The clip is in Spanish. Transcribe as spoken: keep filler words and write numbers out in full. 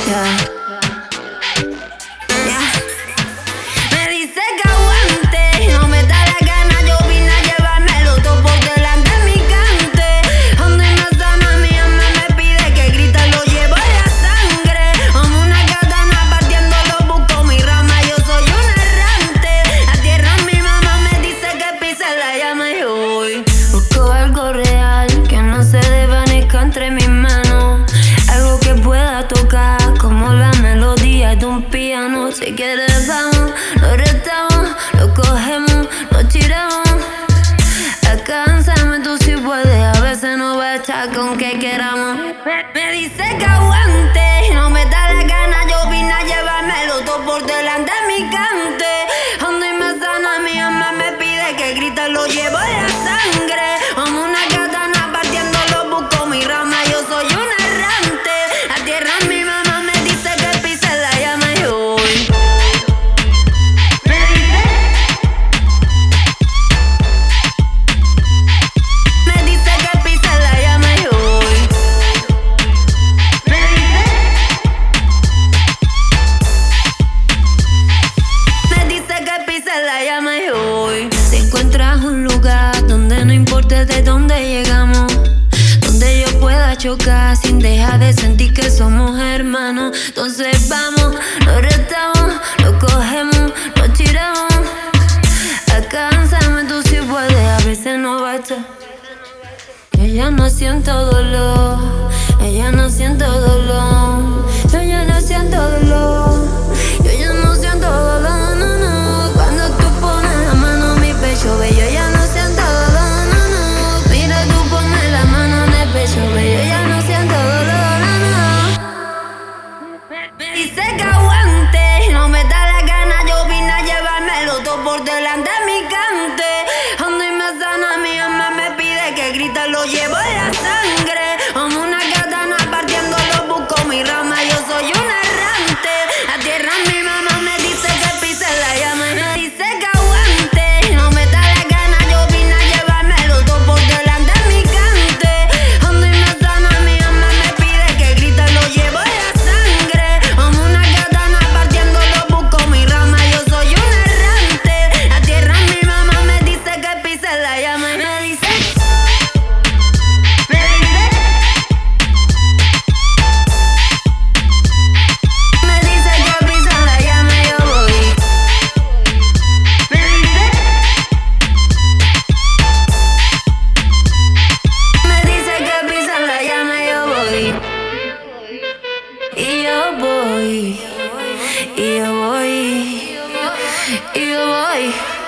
Yeah. Yeah. Me dice que aguante, no me da la gana, yo vine a llevármelo todo por delante de mi cante. Ando y me sana, mi alma me pide que grite, lo llevo en la sangre. Como una katana partiéndolo, busco mi rama, yo soy un errante. A tierra mi mamá me dice que pise la llama y yo voy. Busco algo real, que no se desvanezca entre mis manos. Algo que pueda tocar, como la melodía de un piano. Si quieres vamos, lo retamos, lo cogemos, lo tiramos. Alcánzame tú si puedes, a veces no va a estar con que queramos. Me, me dice que aguante, no me da la gana, yo vine a llevármelo todo por delante de mi cante. Ando y me sana, mi alma me pide que grite, lo llevo en la sangre. Como una katana partiéndolo, busco mi rama, yo soy un errante. A tierra mi mamá me dice que pise la llama y yo voy. Me dice que pise la llama y yo voy. Me dice que pise la llama y yo voy. Si encuentras un lugar donde no importe de dónde llegamos, donde yo pueda chocar sin dejar de sentir que somos hermanos, entonces vamos, lo retamos, lo cogemos, lo tiramos. Alcánzame tú si puedes, a veces no basta. Ella no siento dolor, ella no siento dolor, yo ya no siento dolor, yo ya no siento dolor, no, no. Cuando tú pones la mano en mi pecho, ve, yo ya no siento dolor, no, no. Mira, tú pones la mano en el pecho, ve, yo ya no siento dolor, no, no. Me dice que aguante, no me da la gana, yo vine a llevármelo todo por delante de mi cante. Ando y me sana, mi alma me pide que grite, lo llevo en la sangre. Como una katana partiéndolo, busco mi rama, yo soy un errante. A tierra mi mamá me dice que pise la llama y me dice que aguante, no me da la gana, yo vine a llevármelo todo por delante de mi cante. Ando y me sana, mi alma me pide que grite, lo llevo en la sangre. Como una katana partiéndolo, busco mi rama, yo soy un errante. A tierra mi mamá me dice que pise la llama y me dice. Me dice que pise la llama y yo voy. Me dice que pise la llama y yo voy. Y yo voy. Y yo voy. Y yo voy.